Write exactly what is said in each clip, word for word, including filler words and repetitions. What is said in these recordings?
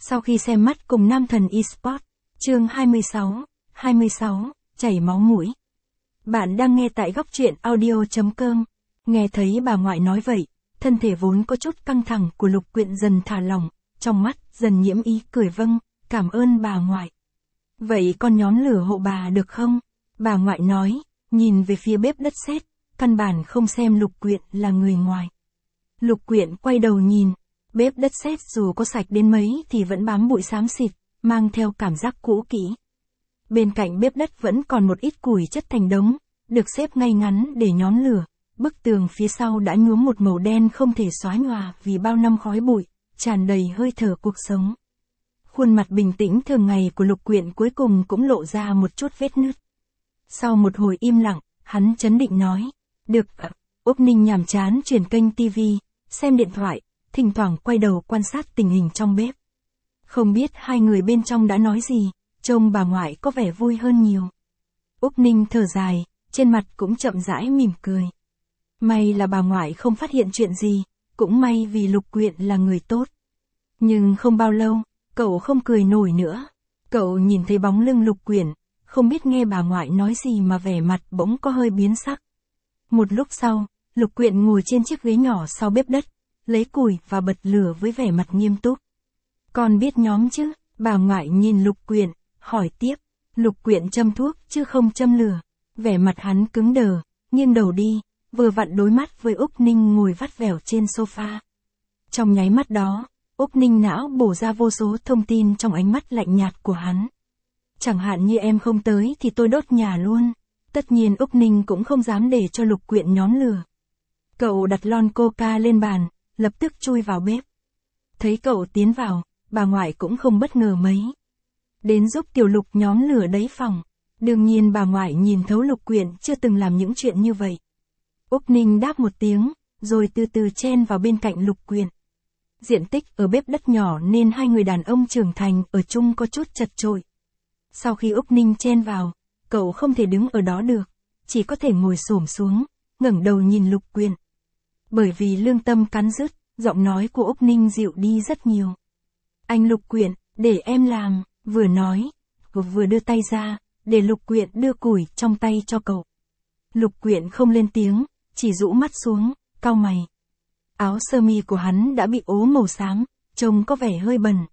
Sau khi xem mắt cùng nam thần eSports, chương hai mươi sáu, hai mươi sáu, chảy máu mũi. Bạn đang nghe tại góc truyện audio chấm com. Nghe thấy bà ngoại nói vậy, thân thể vốn có chút căng thẳng của Lục Quyện dần thả lỏng, trong mắt dần nhiễm ý cười vâng, cảm ơn bà ngoại. Vậy con nhón lửa hộ bà được không? Bà ngoại nói, nhìn về phía bếp đất sét, căn bản không xem Lục Quyện là người ngoài. Lục Quyện quay đầu nhìn, bếp đất sét dù có sạch đến mấy thì vẫn bám bụi xám xịt, mang theo cảm giác cũ kỹ. Bên cạnh bếp đất vẫn còn một ít củi chất thành đống, được xếp ngay ngắn để nhón lửa. Bức tường phía sau đã nhuốm một màu đen không thể xóa nhòa vì bao năm khói bụi, tràn đầy hơi thở cuộc sống. Khuôn mặt bình tĩnh thường ngày của Lục Quyện cuối cùng cũng lộ ra một chút vết nứt. Sau một hồi im lặng, hắn trấn định nói, được ạ. Úc Ninh nhàm chán chuyển kênh tivi, xem điện thoại, thỉnh thoảng quay đầu quan sát tình hình trong bếp. Không biết hai người bên trong đã nói gì, trông bà ngoại có vẻ vui hơn nhiều. Úc Ninh thở dài, trên mặt cũng chậm rãi mỉm cười. May là bà ngoại không phát hiện chuyện gì, cũng may vì Lục Quyện là người tốt. Nhưng không bao lâu, cậu không cười nổi nữa. Cậu nhìn thấy bóng lưng Lục Quyện, không biết nghe bà ngoại nói gì mà vẻ mặt bỗng có hơi biến sắc. Một lúc sau, Lục Quyện ngồi trên chiếc ghế nhỏ sau bếp đất, lấy củi và bật lửa với vẻ mặt nghiêm túc. Con biết nhóm chứ? Bà ngoại nhìn Lục Quyện, hỏi tiếp. Lục Quyện châm thuốc chứ không châm lửa. Vẻ mặt hắn cứng đờ, nghiêng đầu đi, vừa vặn đối mắt với Úc Ninh ngồi vắt vẻo trên sofa. Trong nháy mắt đó, Úc Ninh não bổ ra vô số thông tin trong ánh mắt lạnh nhạt của hắn. Chẳng hạn như em không tới thì tôi đốt nhà luôn. Tất nhiên Úc Ninh cũng không dám để cho Lục Quyện nhón lửa. Cậu đặt lon coca lên bàn, lập tức chui vào bếp. Thấy cậu tiến vào, bà ngoại cũng không bất ngờ mấy. Đến giúp tiểu Lục nhóm lửa đấy phòng. Đương nhiên bà ngoại nhìn thấu Lục Quyện chưa từng làm những chuyện như vậy. Úc Ninh đáp một tiếng, rồi từ từ chen vào bên cạnh Lục Quyện. Diện tích ở bếp đất nhỏ nên hai người đàn ông trưởng thành ở chung có chút chật chội. Sau khi Úc Ninh chen vào, cậu không thể đứng ở đó được, chỉ có thể ngồi xổm xuống, ngẩng đầu nhìn Lục Quyện. Bởi vì lương tâm cắn rứt, giọng nói của Úc Ninh dịu đi rất nhiều. Anh Lục Quyện, để em làm, vừa nói, vừa đưa tay ra, để Lục Quyện đưa củi trong tay cho cậu. Lục Quyện không lên tiếng, chỉ rũ mắt xuống, cau mày. Áo sơ mi của hắn đã bị ố màu xám, trông có vẻ hơi bẩn.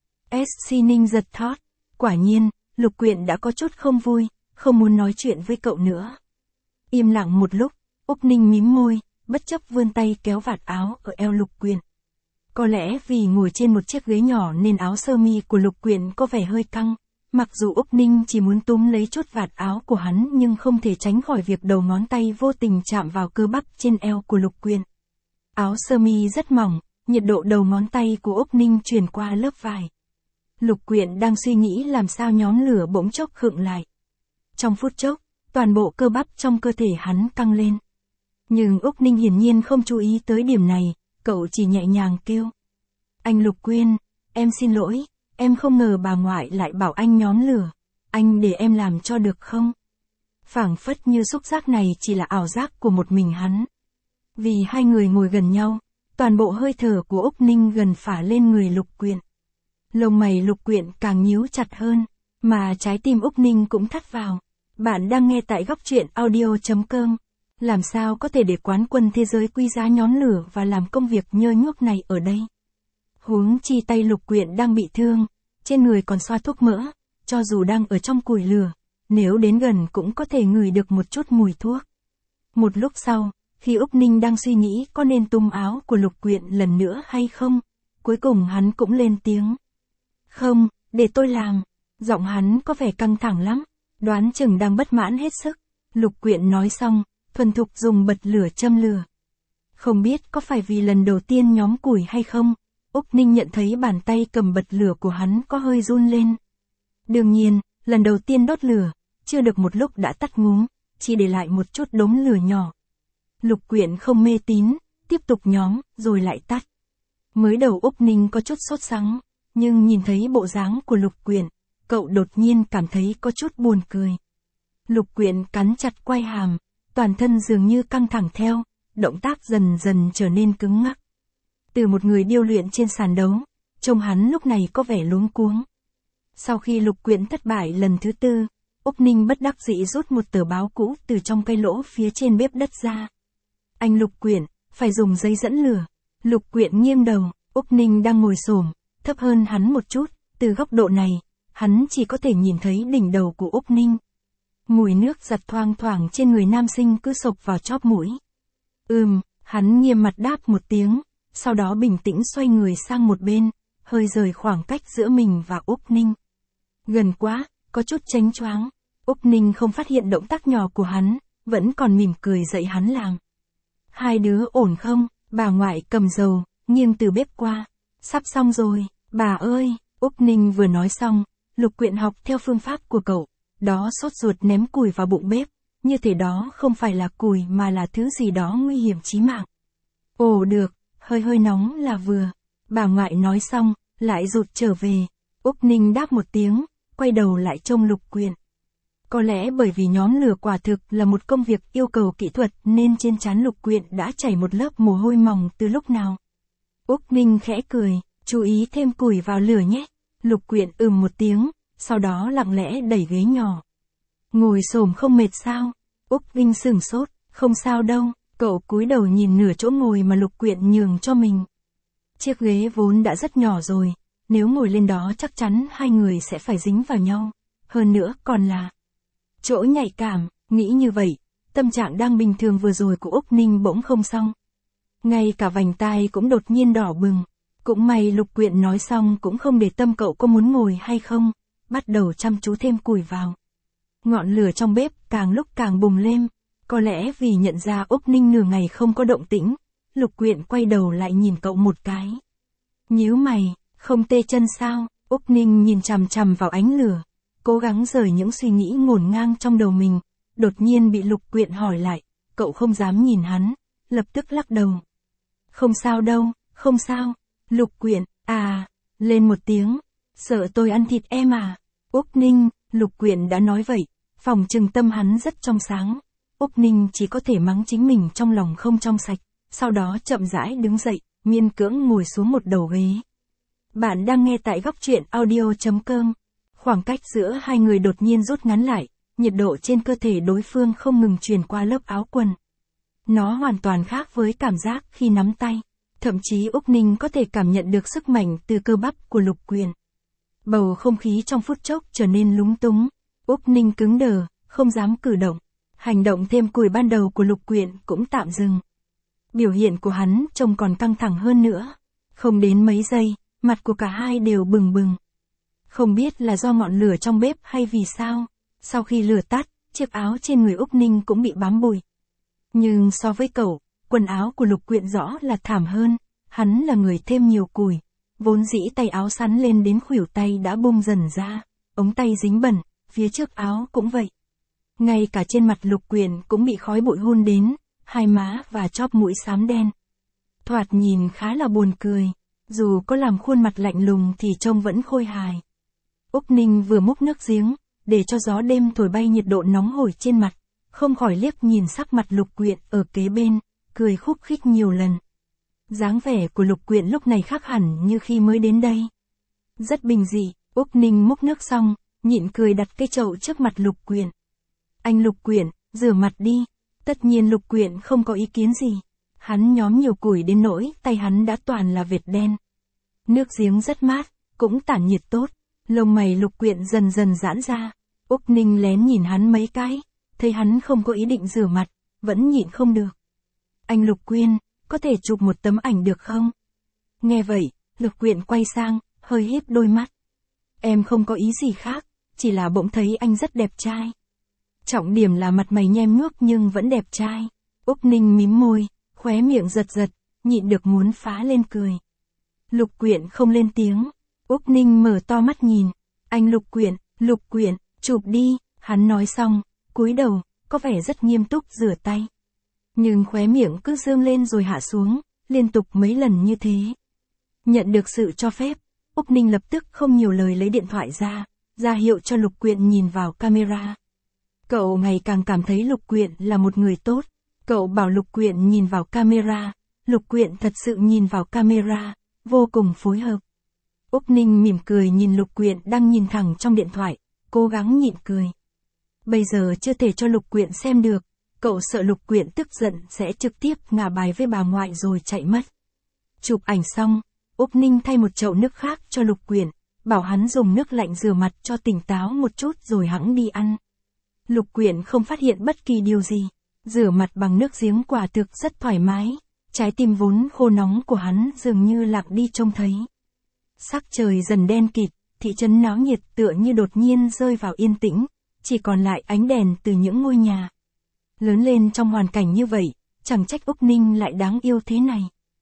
S. Ninh giật thót, quả nhiên, Lục Quyện đã có chút không vui, không muốn nói chuyện với cậu nữa. Im lặng một lúc, Úc Ninh mím môi, bất chấp vươn tay kéo vạt áo ở eo Lục Quyện. Có lẽ vì ngồi trên một chiếc ghế nhỏ nên áo sơ mi của Lục Quyện có vẻ hơi căng. Mặc dù Úc Ninh chỉ muốn túm lấy chốt vạt áo của hắn nhưng không thể tránh khỏi việc đầu ngón tay vô tình chạm vào cơ bắp trên eo của Lục Quyện. Áo sơ mi rất mỏng, nhiệt độ đầu ngón tay của Úc Ninh truyền qua lớp vải. Lục Quyện đang suy nghĩ làm sao nhóm lửa bỗng chốc khựng lại. Trong phút chốc, toàn bộ cơ bắp trong cơ thể hắn căng lên. Nhưng Úc Ninh hiển nhiên không chú ý tới điểm này, cậu chỉ nhẹ nhàng kêu. Anh Lục Quyện, em xin lỗi. Em không ngờ bà ngoại lại bảo anh nhón lửa. Anh để em làm cho được không? Phảng phất như xúc giác này chỉ là ảo giác của một mình hắn. Vì hai người ngồi gần nhau, toàn bộ hơi thở của Úc Ninh gần phả lên người Lục Quyện. Lông mày Lục Quyện càng nhíu chặt hơn, mà trái tim Úc Ninh cũng thắt vào. Bạn đang nghe tại góc truyện audio chấm com. Làm sao có thể để quán quân thế giới quý giá nhón lửa và làm công việc nhơ nhuốc này ở đây? Huống chi tay Lục Quyện đang bị thương, trên người còn xoa thuốc mỡ, cho dù đang ở trong củi lửa, nếu đến gần cũng có thể ngửi được một chút mùi thuốc. Một lúc sau, khi Úc Ninh đang suy nghĩ có nên túm áo của Lục Quyện lần nữa hay không, cuối cùng hắn cũng lên tiếng. Không, để tôi làm. Giọng hắn có vẻ căng thẳng lắm, đoán chừng đang bất mãn hết sức. Lục Quyện nói xong, thuần thục dùng bật lửa châm lửa. Không biết có phải vì lần đầu tiên nhóm củi hay không, Úc Ninh nhận thấy bàn tay cầm bật lửa của hắn có hơi run lên. Đương nhiên, lần đầu tiên đốt lửa, chưa được một lúc đã tắt ngúm, chỉ để lại một chút đốm lửa nhỏ. Lục Quyện không mê tín, tiếp tục nhóm, rồi lại tắt. Mới đầu Úc Ninh có chút sốt sắng, nhưng nhìn thấy bộ dáng của Lục Quyện, cậu đột nhiên cảm thấy có chút buồn cười. Lục Quyện cắn chặt quai hàm, toàn thân dường như căng thẳng theo, động tác dần dần trở nên cứng ngắc. Từ một người điêu luyện trên sàn đấu, Trông hắn lúc này có vẻ luống cuống. Sau khi Lục Quyện thất bại lần thứ tư, Úc Ninh bất đắc dĩ rút một tờ báo cũ từ trong cái lỗ phía trên bếp đất ra. Anh Lục Quyện, phải dùng giấy dẫn lửa. Lục Quyện nghiêng đầu, Úc Ninh đang ngồi xổm, thấp hơn hắn một chút, từ góc độ này, hắn chỉ có thể nhìn thấy đỉnh đầu của Úc Ninh. Mùi nước giặt thoang thoảng trên người nam sinh cứ sộc vào chóp mũi. Ừm, hắn nghiêm mặt đáp một tiếng, sau đó bình tĩnh xoay người sang một bên, hơi rời khoảng cách giữa mình và Úc Ninh. Gần quá, có chút chánh choáng. Úc Ninh không phát hiện động tác nhỏ của hắn, vẫn còn mỉm cười dạy hắn làm. Hai đứa ổn không? Bà ngoại cầm dầu, nghiêng từ bếp qua. Sắp xong rồi, bà ơi. Úc Ninh vừa nói xong, Lục Quyện học theo phương pháp của cậu, đó sốt ruột ném củi vào bụng bếp, như thể đó không phải là củi mà là thứ gì đó nguy hiểm chí mạng. Ồ được, hơi hơi nóng là vừa. Bà ngoại nói xong, lại rụt trở về. Úc Ninh đáp một tiếng, quay đầu lại trông Lục Quyện. Có lẽ bởi vì nhóm lửa quả thực là một công việc yêu cầu kỹ thuật nên trên trán Lục Quyện đã chảy một lớp mồ hôi mỏng từ lúc nào. Úc Ninh khẽ cười, chú ý thêm củi vào lửa nhé. Lục Quyện ừm một tiếng, sau đó lặng lẽ đẩy ghế nhỏ. Ngồi xổm không mệt sao? Úc Ninh sửng sốt, không sao đâu. Cậu cúi đầu nhìn nửa chỗ ngồi mà Lục Quyện nhường cho mình. Chiếc ghế vốn đã rất nhỏ rồi, nếu ngồi lên đó chắc chắn hai người sẽ phải dính vào nhau. Hơn nữa còn là chỗ nhạy cảm, nghĩ như vậy, tâm trạng đang bình thường vừa rồi của Úc Ninh bỗng không xong. Ngay cả vành tai cũng đột nhiên đỏ bừng. Cũng may Lục Quyện nói xong cũng không để tâm cậu có muốn ngồi hay không, bắt đầu chăm chú thêm củi vào. Ngọn lửa trong bếp càng lúc càng bùng lên, có lẽ vì nhận ra Úc Ninh nửa ngày không có động tĩnh, Lục Quyện quay đầu lại nhìn cậu một cái. Nhíu mày, không tê chân sao? Úc Ninh nhìn chằm chằm vào ánh lửa, cố gắng rời những suy nghĩ ngổn ngang trong đầu mình, đột nhiên bị Lục Quyện hỏi lại, cậu không dám nhìn hắn, lập tức lắc đầu. Không sao đâu, không sao. Lục Quyện, à, lên một tiếng, sợ tôi ăn thịt em à? Úc Ninh, Lục Quyện đã nói vậy, phòng trừng tâm hắn rất trong sáng. Úc Ninh chỉ có thể mắng chính mình trong lòng không trong sạch, sau đó chậm rãi đứng dậy, miên cưỡng ngồi xuống một đầu ghế. Bạn đang nghe tại góc truyện audio.com. Khoảng cách giữa hai người đột nhiên rút ngắn lại, nhiệt độ trên cơ thể đối phương không ngừng truyền qua lớp áo quần. Nó hoàn toàn khác với cảm giác khi nắm tay. Thậm chí Úc Ninh có thể cảm nhận được sức mạnh từ cơ bắp của Lục Quyện. Bầu không khí trong phút chốc trở nên lúng túng. Úc Ninh cứng đờ, không dám cử động. Hành động thêm củi ban đầu của Lục Quyện cũng tạm dừng. Biểu hiện của hắn trông còn căng thẳng hơn nữa. Không đến mấy giây, mặt của cả hai đều bừng bừng. Không biết là do ngọn lửa trong bếp hay vì sao. Sau khi lửa tắt, chiếc áo trên người Úc Ninh cũng bị bám bụi. Nhưng so với cậu, quần áo của Lục Quyện rõ là thảm hơn. Hắn là người thêm nhiều củi. Vốn dĩ tay áo sắn lên đến khuỷu tay đã bung dần ra. Ống tay dính bẩn, phía trước áo cũng vậy. Ngay cả trên mặt Lục Quyện cũng bị khói bụi hun đến, hai má và chóp mũi xám đen. Thoạt nhìn khá là buồn cười. Dù có làm khuôn mặt lạnh lùng thì trông vẫn khôi hài. Úc Ninh vừa múc nước giếng, để cho gió đêm thổi bay nhiệt độ nóng hổi trên mặt. Không khỏi liếc nhìn sắc mặt Lục Quyện ở kế bên, cười khúc khích nhiều lần. Dáng vẻ của Lục Quyện lúc này khác hẳn như khi mới đến đây. Rất bình dị, Úc Ninh múc nước xong, nhịn cười đặt cái chậu trước mặt Lục Quyện. Anh Lục Quyện, rửa mặt đi. Tất nhiên Lục Quyện không có ý kiến gì. Hắn nhóm nhiều củi đến nỗi tay hắn đã toàn là vệt đen. Nước giếng rất mát, cũng tản nhiệt tốt. Lông mày Lục Quyện dần dần giãn ra. Úc Ninh lén nhìn hắn mấy cái, thấy hắn không có ý định rửa mặt, vẫn nhịn không được. Anh Lục Quyện, có thể chụp một tấm ảnh được không? Nghe vậy, Lục Quyện quay sang, hơi híp đôi mắt. Em không có ý gì khác, chỉ là bỗng thấy anh rất đẹp trai. Trọng điểm là mặt mày nhem nhuốc nhưng vẫn đẹp trai. Úc Ninh mím môi, khóe miệng giật giật, nhịn được muốn phá lên cười. Lục Quyện không lên tiếng. Úc Ninh mở to mắt nhìn. Anh Lục Quyện, Lục Quyện, chụp đi. Hắn nói xong, cúi đầu, có vẻ rất nghiêm túc rửa tay. Nhưng khóe miệng cứ dương lên rồi hạ xuống, liên tục mấy lần như thế. Nhận được sự cho phép, Úc Ninh lập tức không nhiều lời lấy điện thoại ra, ra hiệu cho Lục Quyện nhìn vào camera. Cậu ngày càng cảm thấy Lục Quyện là một người tốt. Cậu bảo Lục Quyện nhìn vào camera. Lục Quyện thật sự nhìn vào camera, vô cùng phối hợp. Úc Ninh mỉm cười nhìn Lục Quyện đang nhìn thẳng trong điện thoại, cố gắng nhịn cười. Bây giờ chưa thể cho Lục Quyện xem được, cậu sợ Lục Quyện tức giận sẽ trực tiếp ngả bài với bà ngoại rồi chạy mất. Chụp ảnh xong, Úc Ninh thay một chậu nước khác cho Lục Quyện, bảo hắn dùng nước lạnh rửa mặt cho tỉnh táo một chút rồi hẵng đi ăn. Lục Quyện không phát hiện bất kỳ điều gì, rửa mặt bằng nước giếng quả thực rất thoải mái, trái tim vốn khô nóng của hắn dường như lặng đi trông thấy. Sắc trời dần đen kịt, thị trấn náo nhiệt tựa như đột nhiên rơi vào yên tĩnh, chỉ còn lại ánh đèn từ những ngôi nhà. Lớn lên trong hoàn cảnh như vậy, chẳng trách Úc Ninh lại đáng yêu thế này.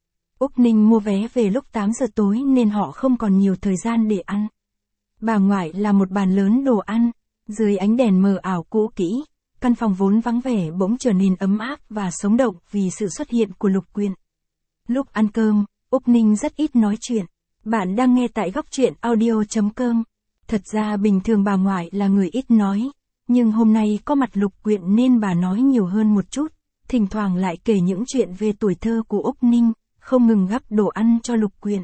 Úc Ninh mua vé về lúc tám giờ tối nên họ không còn nhiều thời gian để ăn. Bà ngoại làm một bàn lớn đồ ăn, dưới ánh đèn mờ ảo cũ kỹ, căn phòng vốn vắng vẻ bỗng trở nên ấm áp và sống động vì sự xuất hiện của Lục Quyện. Lúc ăn cơm, Úc Ninh rất ít nói chuyện. Bạn đang nghe tại góc truyện audio chấm com. Thật ra bình thường bà ngoại là người ít nói, nhưng hôm nay có mặt Lục Quyện nên bà nói nhiều hơn một chút, thỉnh thoảng lại kể những chuyện về tuổi thơ của Úc Ninh, không ngừng gắp đồ ăn cho Lục Quyện.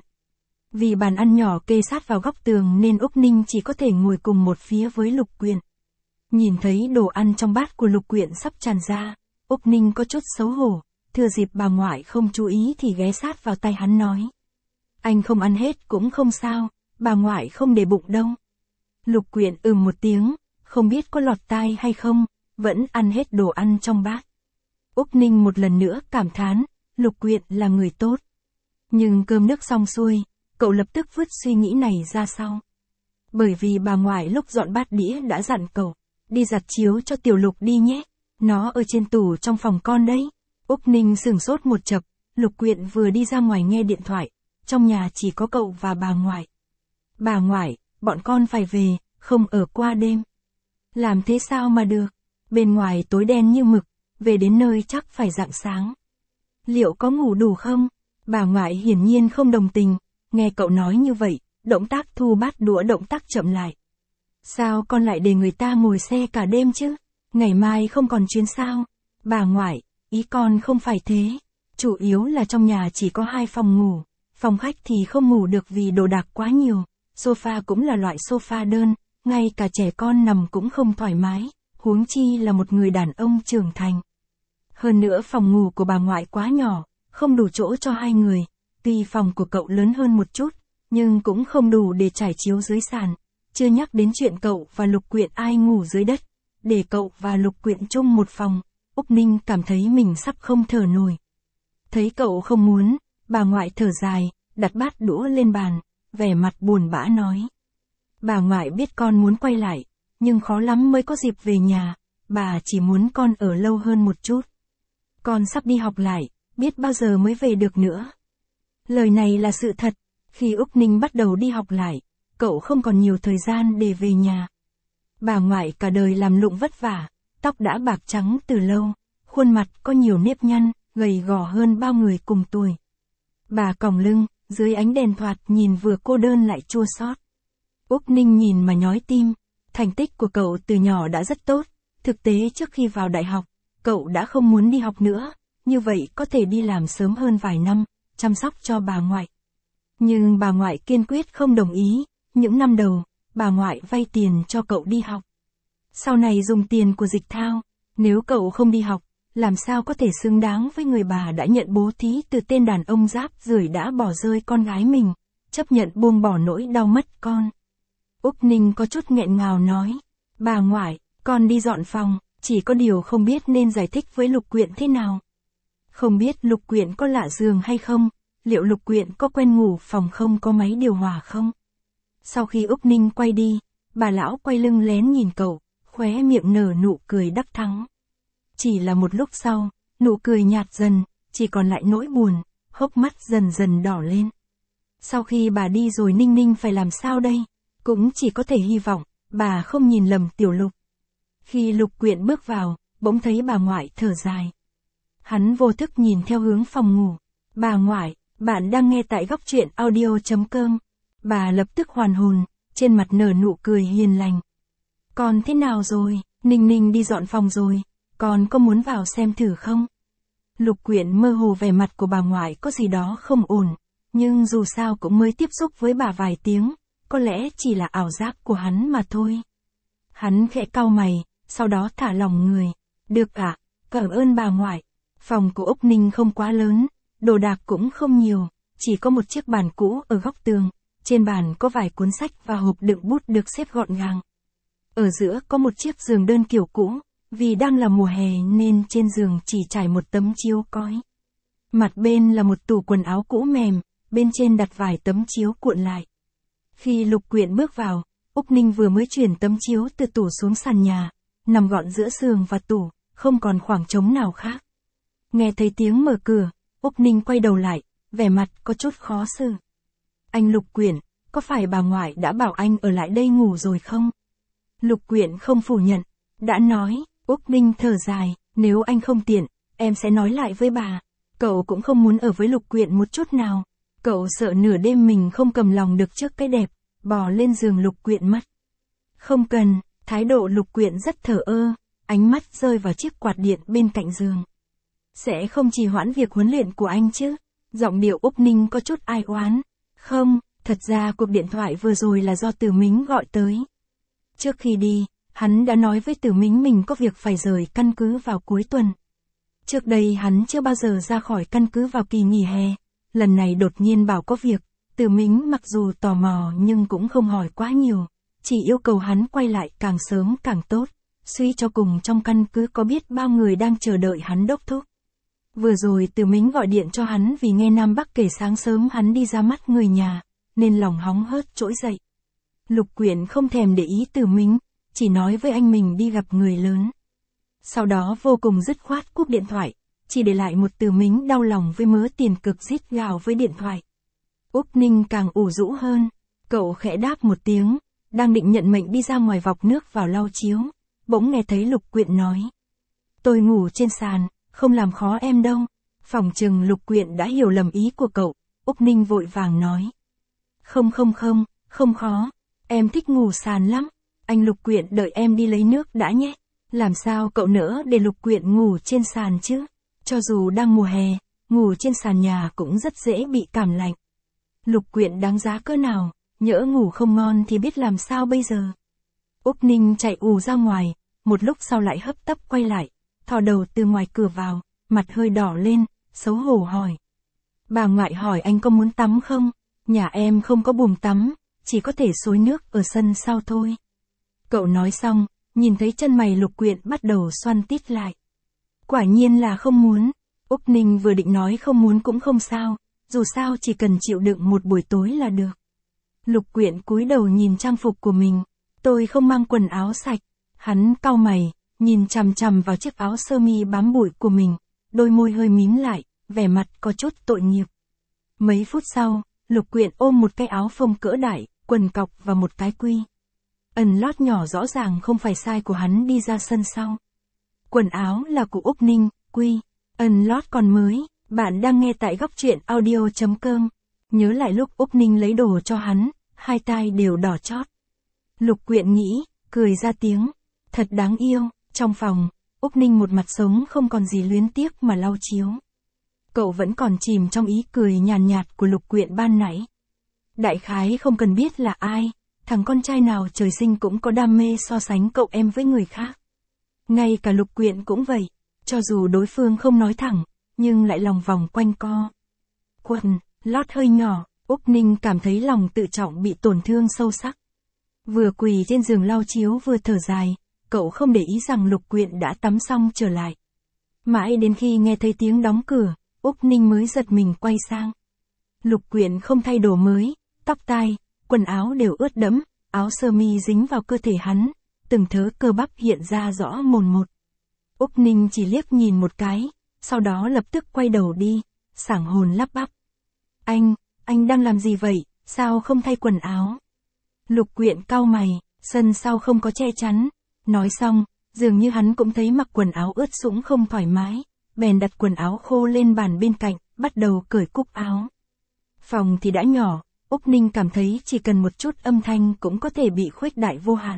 Vì bàn ăn nhỏ kê sát vào góc tường nên Úc Ninh chỉ có thể ngồi cùng một phía với Lục Quyện. Nhìn thấy đồ ăn trong bát của Lục Quyện sắp tràn ra, Úc Ninh có chút xấu hổ, thừa dịp bà ngoại không chú ý thì ghé sát vào tay hắn nói. Anh không ăn hết cũng không sao, bà ngoại không để bụng đâu. Lục Quyện ừm một tiếng, không biết có lọt tai hay không, vẫn ăn hết đồ ăn trong bát. Úc Ninh một lần nữa cảm thán, Lục Quyện là người tốt. Nhưng cơm nước xong xuôi, cậu lập tức vứt suy nghĩ này ra sau. Bởi vì bà ngoại lúc dọn bát đĩa đã dặn cậu, đi giặt chiếu cho Tiểu Lục đi nhé, nó ở trên tủ trong phòng con đấy. Úc Ninh sửng sốt một chập, Lục Quyện vừa đi ra ngoài nghe điện thoại, trong nhà chỉ có cậu và bà ngoại. Bà ngoại, bọn con phải về, không ở qua đêm. Làm thế sao mà được, bên ngoài tối đen như mực, về đến nơi chắc phải rạng sáng. Liệu có ngủ đủ không? Bà ngoại hiển nhiên không đồng tình, nghe cậu nói như vậy, động tác thu bát đũa động tác chậm lại. Sao con lại để người ta ngồi xe cả đêm chứ? Ngày mai không còn chuyến sao? Bà ngoại, ý con không phải thế. Chủ yếu là trong nhà chỉ có hai phòng ngủ, phòng khách thì không ngủ được vì đồ đạc quá nhiều, sofa cũng là loại sofa đơn, ngay cả trẻ con nằm cũng không thoải mái, huống chi là một người đàn ông trưởng thành. Hơn nữa phòng ngủ của bà ngoại quá nhỏ, không đủ chỗ cho hai người, tuy phòng của cậu lớn hơn một chút, nhưng cũng không đủ để trải chiếu dưới sàn, chưa nhắc đến chuyện cậu và Lục Quyện ai ngủ dưới đất, để cậu và Lục Quyện chung một phòng, Úc Ninh cảm thấy mình sắp không thở nổi. Thấy cậu không muốn, bà ngoại thở dài, đặt bát đũa lên bàn, vẻ mặt buồn bã nói. Bà ngoại biết con muốn quay lại, nhưng khó lắm mới có dịp về nhà, bà chỉ muốn con ở lâu hơn một chút. Con sắp đi học lại, biết bao giờ mới về được nữa. Lời này là sự thật, khi Úc Ninh bắt đầu đi học lại, cậu không còn nhiều thời gian để về nhà. Bà ngoại cả đời làm lụng vất vả, tóc đã bạc trắng từ lâu, khuôn mặt có nhiều nếp nhăn, gầy gò hơn bao người cùng tuổi. Bà còng lưng, dưới ánh đèn thoạt nhìn vừa cô đơn lại chua xót. Úc Ninh nhìn mà nhói tim, thành tích của cậu từ nhỏ đã rất tốt, thực tế trước khi vào đại học, cậu đã không muốn đi học nữa, như vậy có thể đi làm sớm hơn vài năm, chăm sóc cho bà ngoại. Nhưng bà ngoại kiên quyết không đồng ý, những năm đầu, bà ngoại vay tiền cho cậu đi học. Sau này dùng tiền của dịch thao, nếu cậu không đi học, làm sao có thể xứng đáng với người bà đã nhận bố thí từ tên đàn ông rác rưởi đã bỏ rơi con gái mình, chấp nhận buông bỏ nỗi đau mất con. Úc Ninh có chút nghẹn ngào nói, bà ngoại, con đi dọn phòng, chỉ có điều không biết nên giải thích với Lục Quyện thế nào. Không biết Lục Quyện có lạ giường hay không, liệu Lục Quyện có quen ngủ phòng không có máy điều hòa không? Sau khi Úc Ninh quay đi, bà lão quay lưng lén nhìn cậu, khóe miệng nở nụ cười đắc thắng. Chỉ là một lúc sau, nụ cười nhạt dần, chỉ còn lại nỗi buồn, hốc mắt dần dần đỏ lên. Sau khi bà đi rồi Ninh Ninh phải làm sao đây? Cũng chỉ có thể hy vọng, bà không nhìn lầm Tiểu Lục. Khi Lục Quyện bước vào, bỗng thấy bà ngoại thở dài. Hắn vô thức nhìn theo hướng phòng ngủ. Bà ngoại, bạn đang nghe tại góc truyện audio chấm com. Bà lập tức hoàn hồn, trên mặt nở nụ cười hiền lành. Con thế nào rồi? Ninh Ninh đi dọn phòng rồi, con có muốn vào xem thử không? Lục Quyện mơ hồ vẻ mặt của bà ngoại có gì đó không ổn, nhưng dù sao cũng mới tiếp xúc với bà vài tiếng, có lẽ chỉ là ảo giác của hắn mà thôi. Hắn khẽ cau mày, sau đó thả lỏng người. Được ạ, cảm ơn bà ngoại. Phòng của Úc Ninh không quá lớn, đồ đạc cũng không nhiều, chỉ có một chiếc bàn cũ ở góc tường, trên bàn có vài cuốn sách và hộp đựng bút được xếp gọn gàng. Ở giữa có một chiếc giường đơn kiểu cũ, vì đang là mùa hè nên trên giường chỉ trải một tấm chiếu cói. Mặt bên là một tủ quần áo cũ mềm, bên trên đặt vài tấm chiếu cuộn lại. Khi Lục Quyện bước vào, Úc Ninh vừa mới chuyển tấm chiếu từ tủ xuống sàn nhà, nằm gọn giữa giường và tủ, không còn khoảng trống nào khác. Nghe thấy tiếng mở cửa, Úc Ninh quay đầu lại, vẻ mặt có chút khó xử. Anh Lục Quyện, có phải bà ngoại đã bảo anh ở lại đây ngủ rồi không? Lục Quyện không phủ nhận, đã nói. Úc Ninh thở dài, nếu anh không tiện, em sẽ nói lại với bà. Cậu cũng không muốn ở với Lục Quyện một chút nào. Cậu sợ nửa đêm mình không cầm lòng được trước cái đẹp, bò lên giường Lục Quyện mất. Không cần, thái độ Lục Quyện rất thờ ơ, ánh mắt rơi vào chiếc quạt điện bên cạnh giường. Sẽ không trì hoãn việc huấn luyện của anh chứ? Giọng điệu Úc Ninh có chút ai oán. Không, thật ra cuộc điện thoại vừa rồi là do Tử Mính gọi tới. Trước khi đi, hắn đã nói với Tử Mính mình có việc phải rời căn cứ vào cuối tuần. Trước đây hắn chưa bao giờ ra khỏi căn cứ vào kỳ nghỉ hè. Lần này đột nhiên bảo có việc, Tử Mính mặc dù tò mò nhưng cũng không hỏi quá nhiều, chỉ yêu cầu hắn quay lại càng sớm càng tốt. Suy cho cùng trong căn cứ có biết bao người đang chờ đợi hắn đốc thúc. Vừa rồi Tử Mính gọi điện cho hắn vì nghe Nam Bắc kể sáng sớm hắn đi ra mắt người nhà, nên lòng hóng hớt trỗi dậy. Lục Quyện không thèm để ý Tử Mính, chỉ nói với anh mình đi gặp người lớn. Sau đó vô cùng dứt khoát cúp điện thoại, chỉ để lại một Tử Mính đau lòng với mớ tiền cực rít gào với điện thoại. Úc Ninh càng ủ rũ hơn, cậu khẽ đáp một tiếng, đang định nhận mệnh đi ra ngoài vọc nước vào lau chiếu, bỗng nghe thấy Lục Quyện nói. Tôi ngủ trên sàn, không làm khó em đâu. Phỏng chừng Lục Quyện đã hiểu lầm ý của cậu, Úc Ninh vội vàng nói. Không không không, không khó, em thích ngủ sàn lắm, anh Lục Quyện đợi em đi lấy nước đã nhé. Làm sao cậu nỡ để Lục Quyện ngủ trên sàn chứ? Cho dù đang mùa hè, ngủ trên sàn nhà cũng rất dễ bị cảm lạnh. Lục Quyện đáng giá cỡ nào, nhỡ ngủ không ngon thì biết làm sao bây giờ. Úc Ninh chạy ù ra ngoài, một lúc sau lại hấp tấp quay lại, thò đầu từ ngoài cửa vào, mặt hơi đỏ lên, xấu hổ hỏi. Bà ngoại hỏi anh có muốn tắm không? Nhà em không có buồng tắm, chỉ có thể xối nước ở sân sau thôi. Cậu nói xong, nhìn thấy chân mày Lục Quyện bắt đầu xoăn tít lại. Quả nhiên là không muốn. Úc Ninh vừa định nói không muốn cũng không sao, dù sao chỉ cần chịu đựng một buổi tối là được. Lục Quyện cúi đầu nhìn trang phục của mình. Tôi không mang quần áo sạch. Hắn cau mày, nhìn chằm chằm vào chiếc áo sơ mi bám bụi của mình, đôi môi hơi mím lại, vẻ mặt có chút tội nghiệp. Mấy phút sau, Lục Quyện ôm một cái áo phông cỡ đại, quần cọc và một cái quy. Ẩn lót nhỏ rõ ràng không phải size của hắn đi ra sân sau. Quần áo là của Úc Ninh, quy, ẩn lót còn mới. Bạn đang nghe tại góc truyện audio chấm com. Nhớ lại lúc Úc Ninh lấy đồ cho hắn, hai tai đều đỏ chót. Lục Quyện nghĩ, cười ra tiếng. Thật đáng yêu. Trong phòng, Úc Ninh một mặt sống không còn gì luyến tiếc mà lau chiếu. Cậu vẫn còn chìm trong ý cười nhàn nhạt, nhạt của Lục Quyện ban nãy. Đại khái không cần biết là ai, thằng con trai nào trời sinh cũng có đam mê so sánh cậu em với người khác. Ngay cả Lục Quyện cũng vậy, cho dù đối phương không nói thẳng, nhưng lại lòng vòng quanh co. Quần, lót hơi nhỏ, Úc Ninh cảm thấy lòng tự trọng bị tổn thương sâu sắc. Vừa quỳ trên giường lau chiếu vừa thở dài, cậu không để ý rằng Lục Quyện đã tắm xong trở lại. Mãi đến khi nghe thấy tiếng đóng cửa, Úc Ninh mới giật mình quay sang. Lục Quyện không thay đồ mới, tóc tai, quần áo đều ướt đẫm, áo sơ mi dính vào cơ thể hắn, từng thớ cơ bắp hiện ra rõ mồn một. Úc Ninh chỉ liếc nhìn một cái, sau đó lập tức quay đầu đi, sảng hồn lắp bắp. Anh, anh đang làm gì vậy, sao không thay quần áo? Lục Quyện cau mày, sân sau không có che chắn. Nói xong, dường như hắn cũng thấy mặc quần áo ướt sũng không thoải mái, bèn đặt quần áo khô lên bàn bên cạnh, bắt đầu cởi cúc áo. Phòng thì đã nhỏ, Úc Ninh cảm thấy chỉ cần một chút âm thanh cũng có thể bị khuếch đại vô hạn.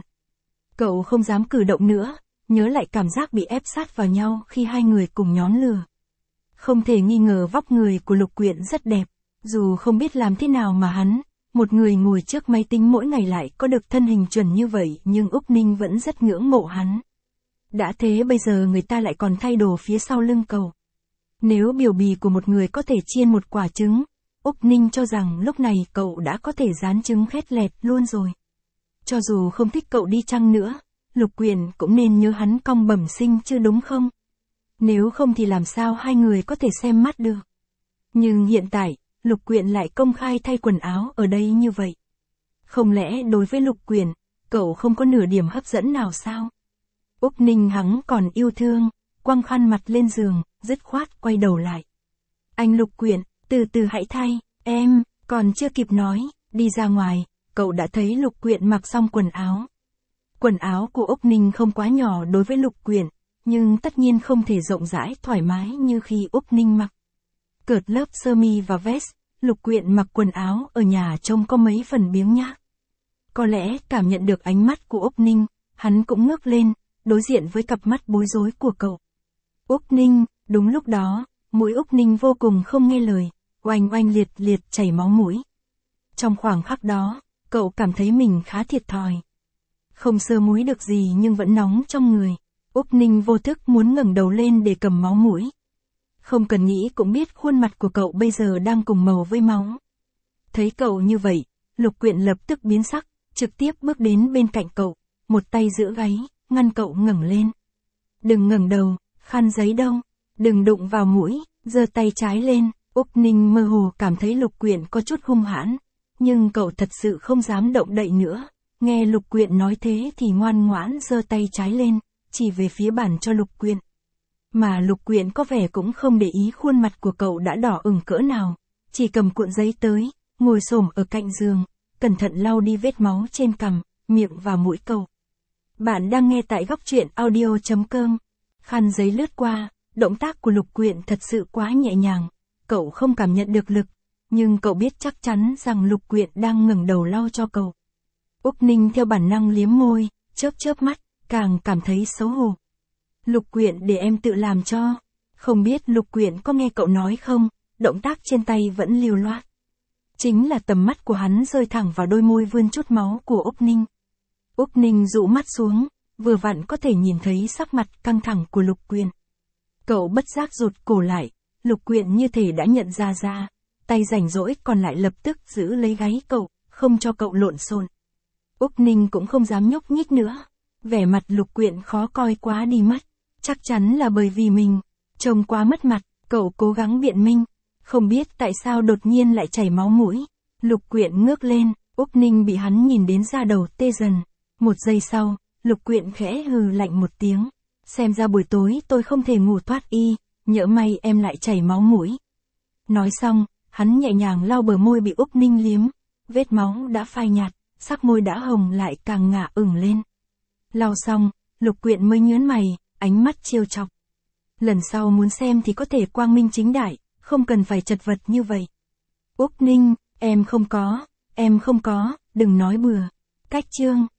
Cậu không dám cử động nữa, nhớ lại cảm giác bị ép sát vào nhau khi hai người cùng nhón lửa. Không thể nghi ngờ vóc người của Lục Quyện rất đẹp, Dù không biết làm thế nào mà hắn, một người ngồi trước máy tính mỗi ngày lại có được thân hình chuẩn như vậy, nhưng Úc Ninh vẫn rất ngưỡng mộ hắn. Đã thế bây giờ người ta lại còn thay đồ phía sau lưng cậu. Nếu biểu bì của một người có thể chiên một quả trứng, Úc Ninh cho rằng lúc này cậu đã có thể rán trứng khét lẹt luôn rồi. Cho dù không thích cậu đi chăng nữa, Lục Quyển cũng nên nhớ hắn cong bẩm sinh chứ đúng không? Nếu không thì làm sao hai người có thể xem mắt được. Nhưng hiện tại, Lục Quyển lại công khai thay quần áo ở đây như vậy. Không lẽ đối với Lục Quyển, cậu không có nửa điểm hấp dẫn nào sao? Úc Ninh hắn còn yêu thương, quăng khăn mặt lên giường, dứt khoát quay đầu lại. Anh Lục Quyển, từ từ hãy thay, em, còn chưa kịp nói, đi ra ngoài, cậu đã thấy Lục Quyển mặc xong quần áo. Quần áo của Úc Ninh không quá nhỏ đối với Lục Quyển, nhưng tất nhiên không thể rộng rãi thoải mái như khi Úc Ninh mặc. Cợt lớp sơ mi và vest, Lục Quyển mặc quần áo ở nhà trông có mấy phần biếng nhác. Có lẽ cảm nhận được ánh mắt của Úc Ninh, hắn cũng ngước lên, đối diện với cặp mắt bối rối của cậu. Úc Ninh, đúng lúc đó, mũi Úc Ninh vô cùng không nghe lời, oanh oanh liệt liệt chảy máu mũi. Trong khoảng khắc đó, cậu cảm thấy mình khá thiệt thòi. Không sơ múi được gì nhưng vẫn nóng trong người. Úc Ninh vô thức muốn ngẩng đầu lên để cầm máu mũi. Không cần nghĩ cũng biết khuôn mặt của cậu bây giờ đang cùng màu với máu. Thấy cậu như vậy, Lục Quyển lập tức biến sắc, trực tiếp bước đến bên cạnh cậu, một tay giữ gáy, ngăn cậu ngẩng lên. Đừng ngẩng đầu, khăn giấy đâu, đừng đụng vào mũi, giơ tay trái lên. Úc Ninh mơ hồ cảm thấy Lục Quyển có chút hung hãn, nhưng cậu thật sự không dám động đậy nữa. Nghe Lục Quyển nói thế thì ngoan ngoãn giơ tay trái lên, chỉ về phía bàn cho Lục Quyển. Mà Lục Quyển có vẻ cũng không để ý khuôn mặt của cậu đã đỏ ửng cỡ nào, chỉ cầm cuộn giấy tới, ngồi xổm ở cạnh giường, cẩn thận lau đi vết máu trên cằm, miệng và mũi cậu. Bạn đang nghe tại góc truyện audio chấm com. Khăn giấy lướt qua, động tác của Lục Quyển thật sự quá nhẹ nhàng, cậu không cảm nhận được lực, nhưng cậu biết chắc chắn rằng Lục Quyển đang ngẩng đầu lau cho cậu. Úc Ninh theo bản năng liếm môi, chớp chớp mắt, càng cảm thấy xấu hổ. Lục Quyển để em tự làm cho. Không biết Lục Quyển có nghe cậu nói không, động tác trên tay vẫn liều loát. Chính là tầm mắt của hắn rơi thẳng vào đôi môi vươn chút máu của Úc Ninh. Úc Ninh dụ mắt xuống, vừa vặn có thể nhìn thấy sắc mặt căng thẳng của Lục Quyển. Cậu bất giác rụt cổ lại, Lục Quyển như thể đã nhận ra ra, tay rảnh rỗi còn lại lập tức giữ lấy gáy cậu, không cho cậu lộn xộn. Úc Ninh cũng không dám nhúc nhích nữa, vẻ mặt Lục Quyển khó coi quá đi mất, chắc chắn là bởi vì mình trông quá mất mặt, cậu cố gắng biện minh, không biết tại sao đột nhiên lại chảy máu mũi. Lục Quyển ngước lên, Úc Ninh bị hắn nhìn đến da đầu tê dần. Một giây sau, Lục Quyển khẽ hừ lạnh một tiếng, xem ra buổi tối tôi không thể ngủ thoát y, nhỡ may em lại chảy máu mũi. Nói xong, hắn nhẹ nhàng lau bờ môi bị Úc Ninh liếm, vết máu đã phai nhạt, sắc môi đã hồng lại càng ngả ửng lên. Lau xong, Lục Quyển mới nhớn mày, ánh mắt trêu chọc. Lần sau muốn xem thì có thể quang minh chính đại, không cần phải chật vật như vậy. Úc Ninh, em không có, em không có, đừng nói bừa. Cách chương